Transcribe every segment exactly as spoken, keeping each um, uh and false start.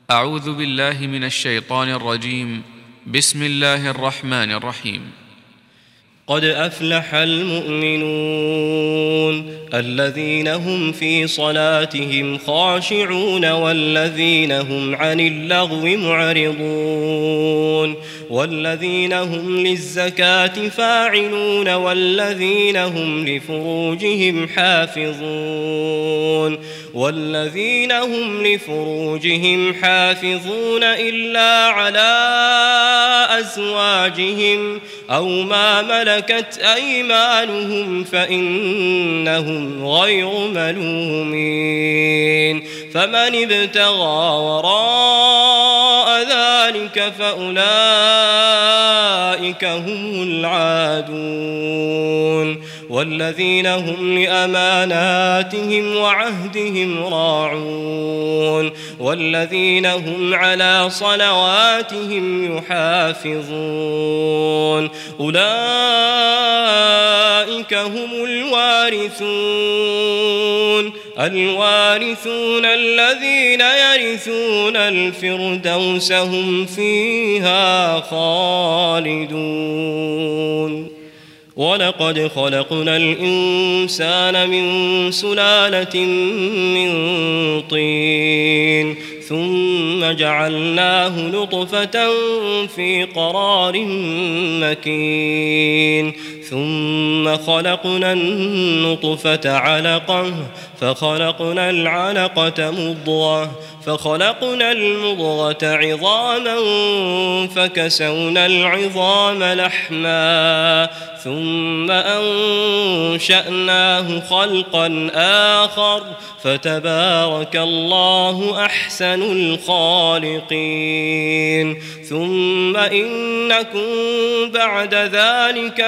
أعوذ بالله من الشيطان الرجيم. بسم الله الرحمن الرحيم. قد أفلح المؤمنون الذين هم في صلاتهم خاشعون والذين هم عن اللغو معرضون والذين هم للزكاة فاعلون والذين هم لفروجهم حافظون والذين هم لفروجهم حافظون إلا على أزواجهم أو ما ملكت أيمانهم فإنهم غير ملومين فمن ابتغى وراء ذلك فأولئك هم العادون والذين هم لأماناتهم وعهدهم راعون والذين هم على صلواتهم يحافظون أولئك هم الوارثون الوارثون الذين يرثون الفردوس هم فيها خالدون ولقد خلقنا الإنسان من سلالة من طين ثم جعلناه نطفة في قرار مكين ثم خلقنا النطفة علقة فخلقنا العلقة مضغة فخلقنا المضغة عظاما فكسونا العظام لحما ثم أنشأناه خلقا آخر فتبارك الله أحسن الخالقين ثم إنكم بعد ذلك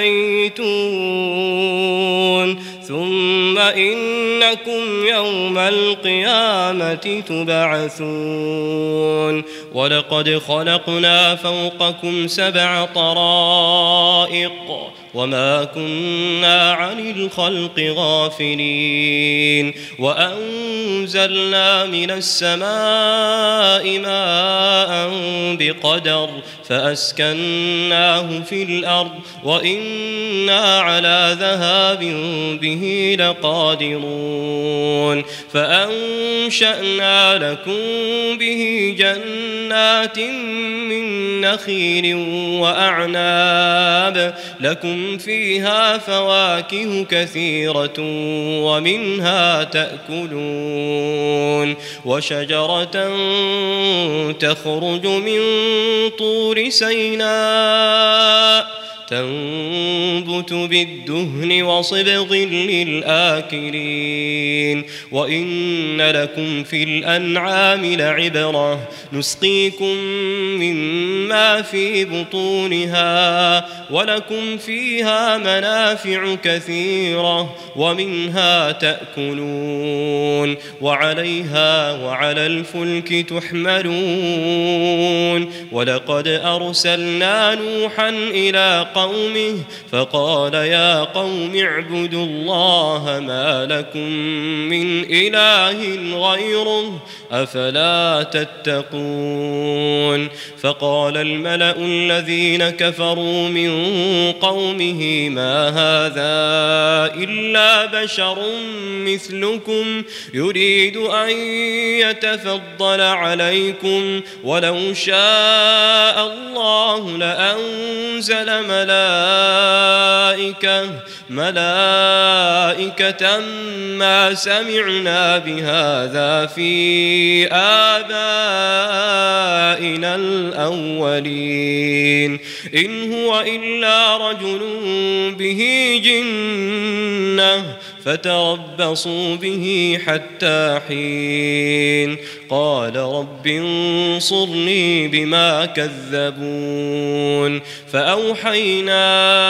لميتون ثم إنكم يوم القيامة تبعثون ولقد خلقنا فوقكم سبع طرائق وما كنا عن الخلق غافلين وأنزلنا من السماء ماء بقدر فأسكناه في الأرض وإنا على ذهاب به لقادرون فأنشأنا لكم به جنات من نخيل وأعناب لكم فيها فواكه كثيرة ومنها تأكلون وشجرة تخرج من طور سيناء تنبت بالدهن وصبغ للآكلين وإن لكم في الأنعام لعبرة نسقيكم مما في بطونها ولكم فيها منافع كثيرة ومنها تأكلون وعليها وعلى الفلك تحملون ولقد أرسلنا نوحا إلى قومه فقال يا قوم اعبدوا الله ما لكم من إله غيره أفلا تتقون فقال الملأ الذين كفروا من قومه ما هذا إلا بشر مثلكم يريد أن يتفضل عليكم ولو شاء الله لأنزل ملائكة ملائكة ما سمعنا بهذا في آبائنا الأولين إن هو إلا رجل به جنة فتربصوا به حتى حين قال رب انصرني بما كذبون فأوحينا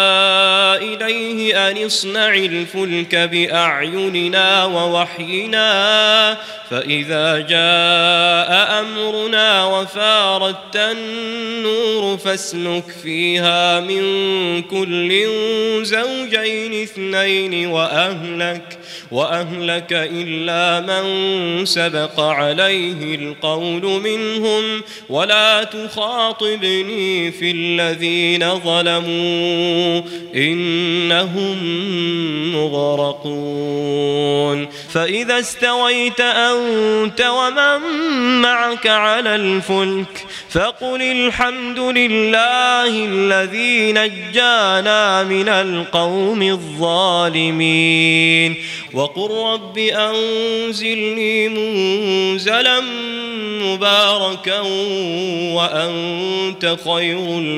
إليه أن اصنع الفلك بأعيننا ووحينا فإذا جاء أمرنا وفارت النور فاسلك فيها من كل زوجين اثنين وأهلك وأهلك إلا من سبق عليه القول منهم ولا تخاطبني في الذين ظلموا إنهم مغرقون فإذا استويت أنت ومن معك على الفلك فقل الحمد لله الذي نجانا من القوم الظالمين وقل رب أنزلني منزلا مباركا وأنت خير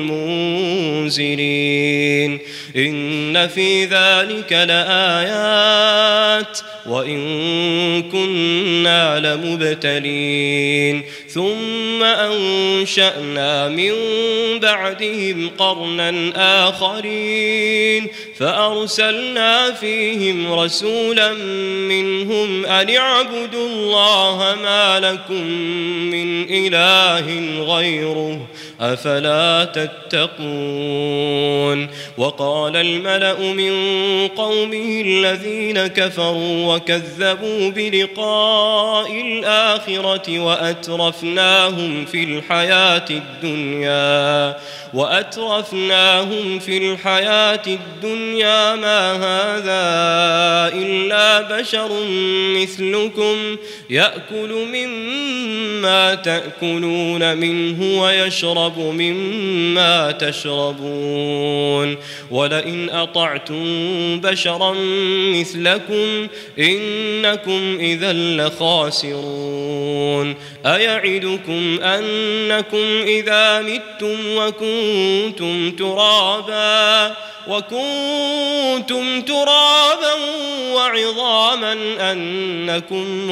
المنزلين إن في ذلك لآيات وإن كنا لمبتلين ثم أنشأنا من بعدهم قرنا آخرين فأرسلنا فيهم رسولا منهم أن اعبدوا الله ما لكم من إله غيره أفلا تتقون وقال الملأ من قومه الذين كفروا وكذبوا بلقاء الآخرة وأترفناهم في الحياة الدنيا وأترفناهم في الحياة الدنيا ما هذا إلا بشر مثلكم يأكل مما تأكلون منه ويشرب مما تشربون ولئن أطعتم بشرا مثلكم إنكم إذا لخاسرون أيعدكم أنكم إذا متم وكنتم ترابا وكنتم ترابا وعظاما أنكم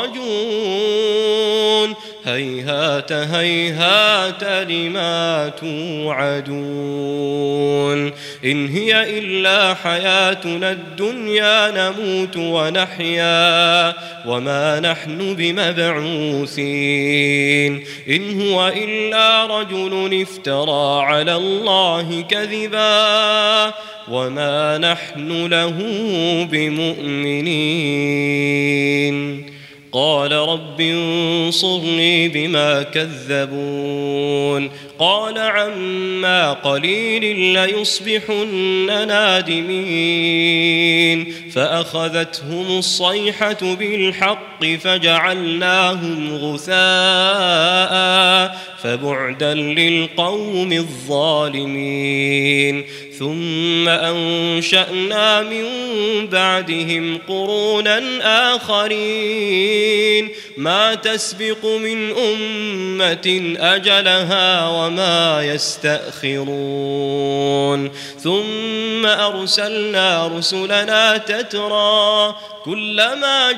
مخرجون هيهات هيهات لما توعدون إن هي إلا حياتنا الدنيا نموت ونحيا وما نحن بمبعوثين إن هو إلا رجل افترى على الله كذبا وما نحن له بمؤمنين قال رب انصرني بما كذبون قال عما قليل ليصبحن نادمين فأخذتهم الصيحة بالحق فجعلناهم غثاء فبعدا للقوم الظالمين ثم أنشأنا من بعدهم قرونا آخرين ما تسبق من أمة أجلها وما يستأخرون ثم أرسلنا رسلنا تترى كلما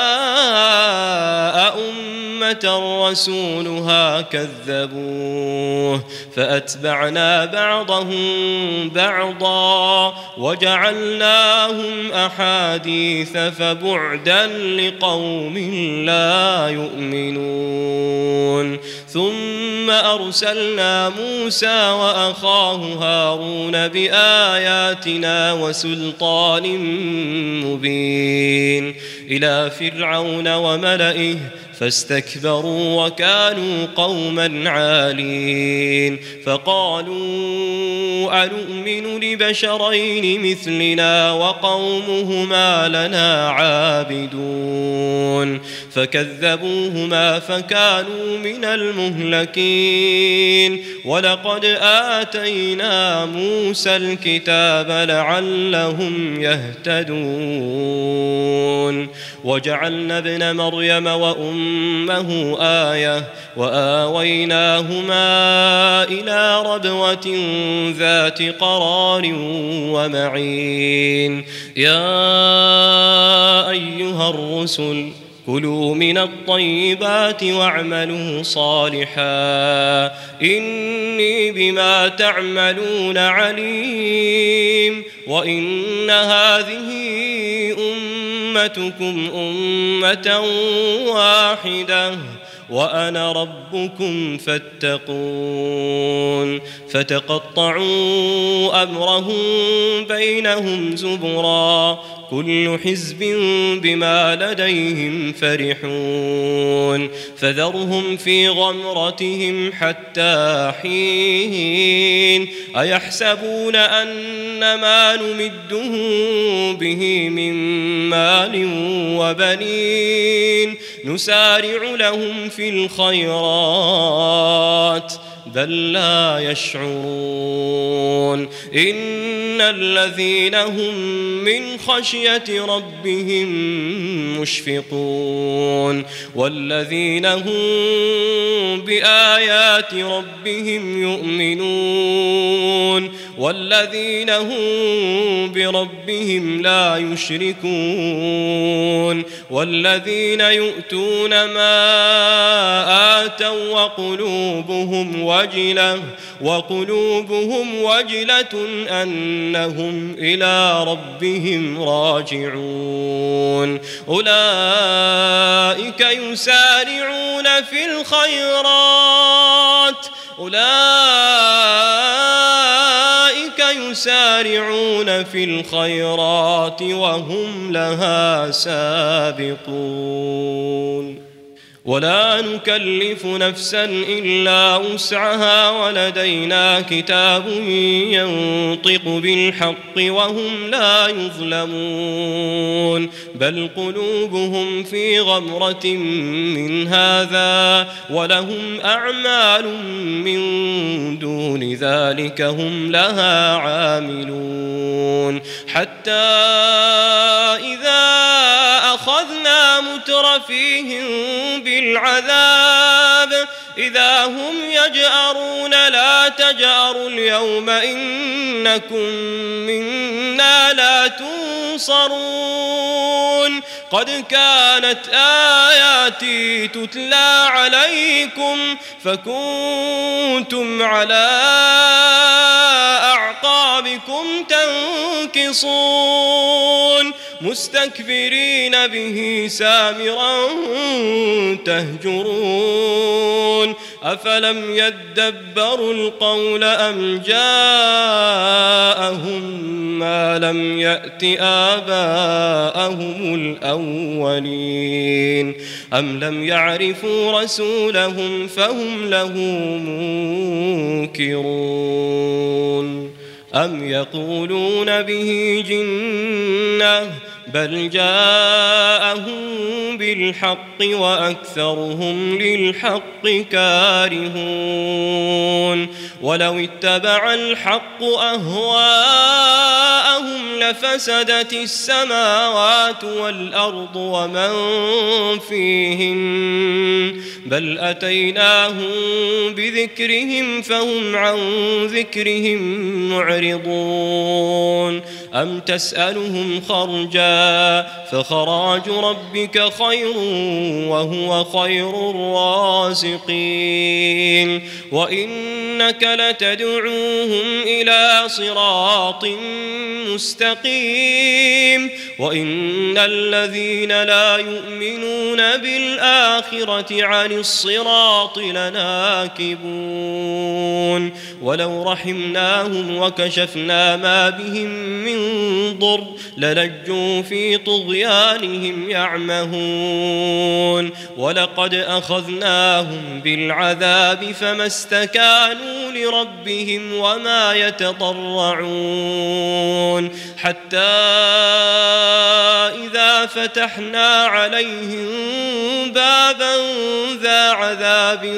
جاء أمة رسولها كذبوه فأتبعنا بعضهم بعضا وجعلناهم أحاديث فبعدا لقوم لا يؤمنون ثم أرسلنا موسى وأخاه هارون بآياتنا وسلطان مبين إلى فرعون وملئه فاستكبروا وكانوا قوما عالين فقالوا أنؤمن لبشرين مثلنا وقومهما لنا عابدون فكذبوهما فكانوا من المهلكين ولقد آتينا موسى الكتاب لعلهم يهتدون وجعلنا ابن مريم وأمه آية وآويناهما إلى ربوة ذات قرار ومعين يا أيها الرسل كلوا من الطيبات واعملوا صالحا إني بما تعملون عليم وإن هذه أمتكم أمة واحدة وأنا ربكم فاتقون فتقطعوا أمرهم بينهم زبرا كل حزب بما لديهم فرحون فذرهم في غمرتهم حتى حين أيحسبون أن ما نمدهم به من مال وبنين نسارع لهم في الخيرات بل لا يشعرون إن الذين هم من خشية ربهم مشفقون والذين هم بآيات ربهم يؤمنون والذين هم بربهم لا يشركون والذين يؤتون ما آتوا وقلوبهم وجلة وقلوبهم وجلة أنهم إلى ربهم راجعون أولئك يسارعون في الخيرات أولئك يسارعون في الخيرات وهم لها سابقون ولا نكلف نفسا إلا وسعها ولدينا كتاب ينطق بالحق وهم لا يظلمون بل قلوبهم في غمرة من هذا ولهم أعمال من دون ذلك هم لها عاملون حتى إذا أخذنا مترفيهم بالعذاب إذا هم يجأرون لا تجأروا اليوم إنكم منا لا تنصرون قد كانت آياتي تتلى عليكم فكنتم على أعقابكم تنكصون مستكبرين به سامرا تهجرون أفلم يدبروا القول أم جاءهم ما لم يأت آباءهم الأولين أم لم يعرفوا رسولهم فهم له منكرون أم يقولون به جنة بل جاءهم بالحق وأكثرهم للحق كارهون ولو اتبع الحق أهواءهم لفسدت السماوات والأرض ومن فيهن بل أتيناهم بذكرهم فهم عن ذكرهم معرضون أم تسألهم خرجا فخراج ربك خير وهو خير الرازقين وإنك لتدعوهم إلى صراط مستقيم وإن الذين لا يؤمنون بالآخرة عن الصراط لناكبون ولو رحمناهم وكشفنا ما بهم من ضر للجوا في طغيانهم يعمهون ولقد أخذناهم بالعذاب فما استكانوا لربهم وما يتضرعون حتى إذا فتحنا عليهم بابا ذا عذاب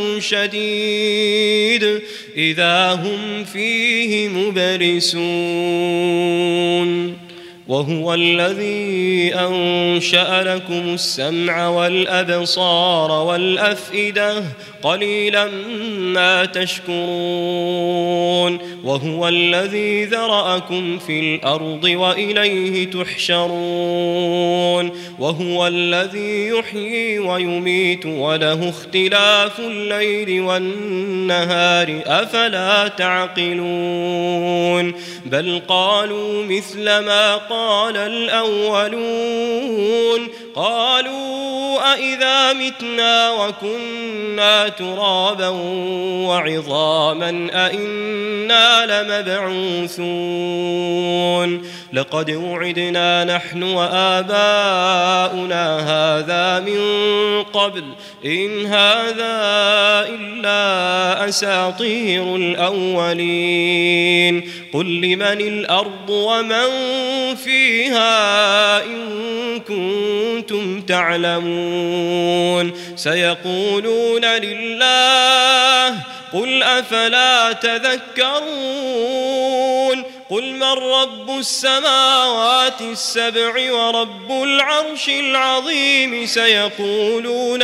شديد إذا هم فيه مبلسون وهو الذي أنشأ لكم السمع والأبصار والأفئدة قليلا ما تشكرون وهو الذي ذرأكم في الأرض وإليه تحشرون وهو الذي يحيي ويميت وله اختلاف الليل والنهار أفلا تعقلون بل قالوا مثل ما قال قال الأولون قالوا أإذا متنا وكنا ترابا وعظاما أإنا لمبعوثون لقد وعدنا نحن وآباؤنا هذا من قبل إن هذا إلا أساطير الأولين قل لمن الأرض ومن فيها إن كنتم تعلمون سيقولون لله قل أفلا تذكرون قل من رب السماوات السبع ورب العرش العظيم سيقولون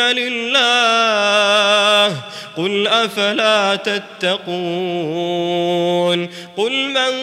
لله قل أفلا تتقون قل من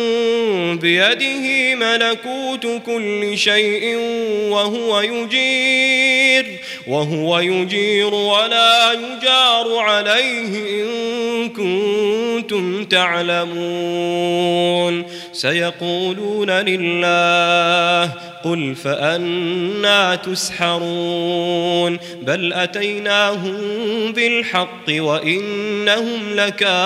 بيده ملكوت كل شيء وهو يجير وهو يجير ولا يجار عليه إن كنتم تعلمون سيقولون لله قل فأنى تسحرون بل أتيناهم بالحق وإنهم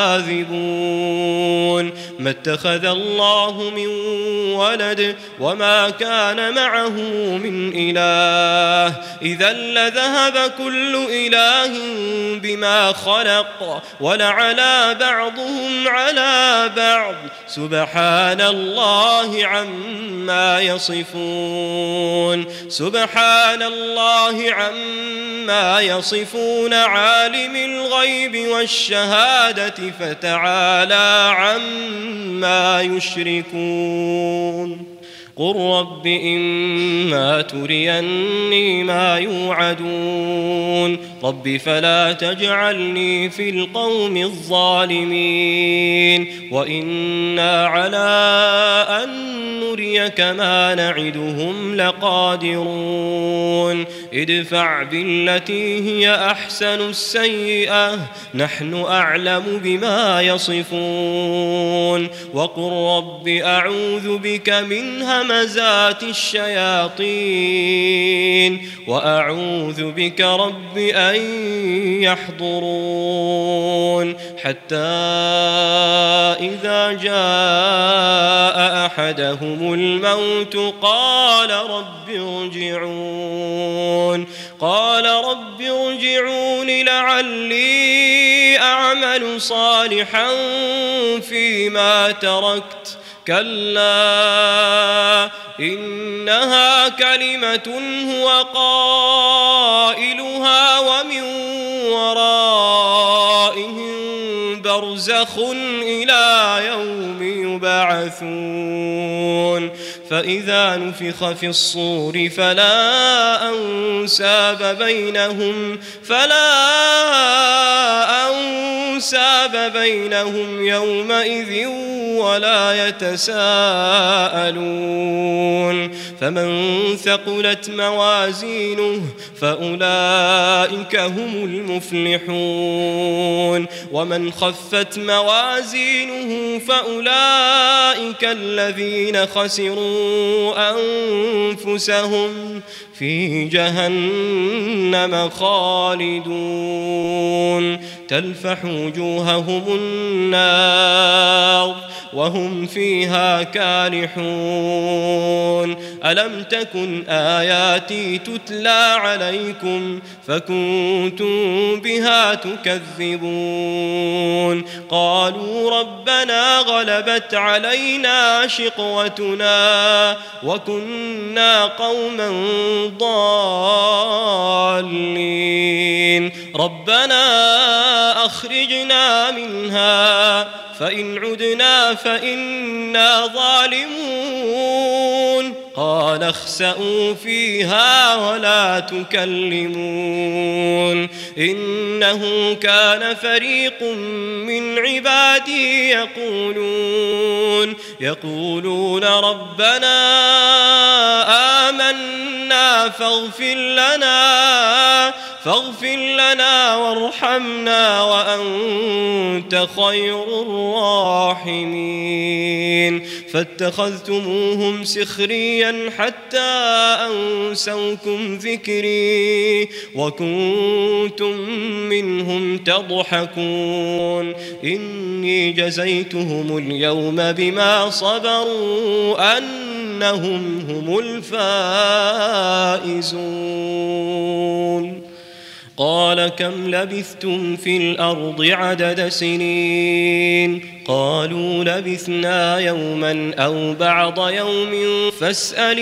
لكاذبون ما اتخذ الله من ولد وما كان معه من إله إذا لذهب كل إله بما خلق ولعلى بعضهم على بعض سبحان الله عما يصفون سبحان الله عما يصفون عالم الغيب والشهادة فتعالى عما يشركون قل رب إما تريني ما يوعدون رب فلا تجعلني في القوم الظالمين وإنا على أن نريك ما نعدهم لقادرون ادفع بالتي هي أحسن السيئة نحن أعلم بما يصفون وقل رب أعوذ بك من همزات الشياطين وأعوذ بك رب أن يحضرون حتى إذا جاء أحدهم الموت قال رب ارجعون قال رب ارجعون لعلي أعمل صالحا فيما تركت كلا إنها كلمة هو قائلها ومن ورائهم برزخ إلى يوم يبعثون فإذا نفخ في الصور فلا أنساب بينهم فلا أنساب بينهم يومئذ ولا يتساءلون فمن ثقلت موازينه فأولئك هم المفلحون ومن خفت موازينه فأولئك الذين خسروا أنفسهم في جهنم خالدون تلفح وجوههم النار وهم فيها كالحون ألم تكن آياتي تتلى عليكم فكنتم بها تكذبون قالوا ربنا غلبت علينا شقوتنا وكنا قوما ضالين ربنا أخرجنا منها فإن عدنا فإنا ظالمون قال اخسئوا فيها ولا تكلمون إنه كان فريق من عبادي يقولون يقولون ربنا آمنا فاغفر لنا فاغفر لنا وارحمنا وأنت خير الراحمين فاتخذتموهم سخريا حتى أنسوكم ذكري وكنتم منهم تضحكون إني جزيتهم اليوم بما صبروا أنهم هم الفائزون قال كم لبثتم في الأرض عدد سنين قالوا لبثنا يوما أو بعض يوم فاسأل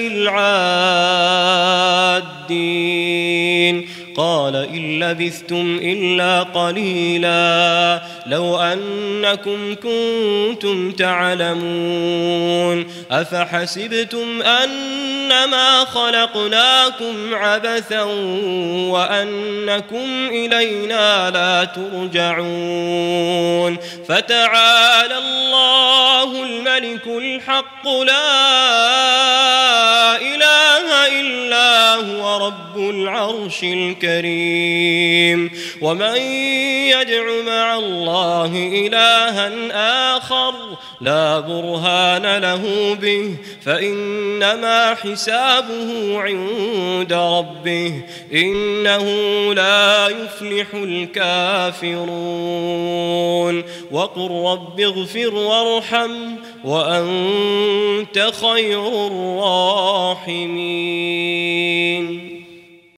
العادين قال إن لبثتم إلا قليلا لو أنكم كنتم تعلمون أفحسبتم أنما خلقناكم عبثا وأنكم إلينا لا ترجعون فتعالى الله الملك الحق لا إله إلا هو رب العرش الكريم ومن يدع مع الله إلها آخر لا برهان له به فإنما حسابه عند ربه إنه لا يفلح الكافرون وقل رب اغفر وارحم وأنت خير الراحمين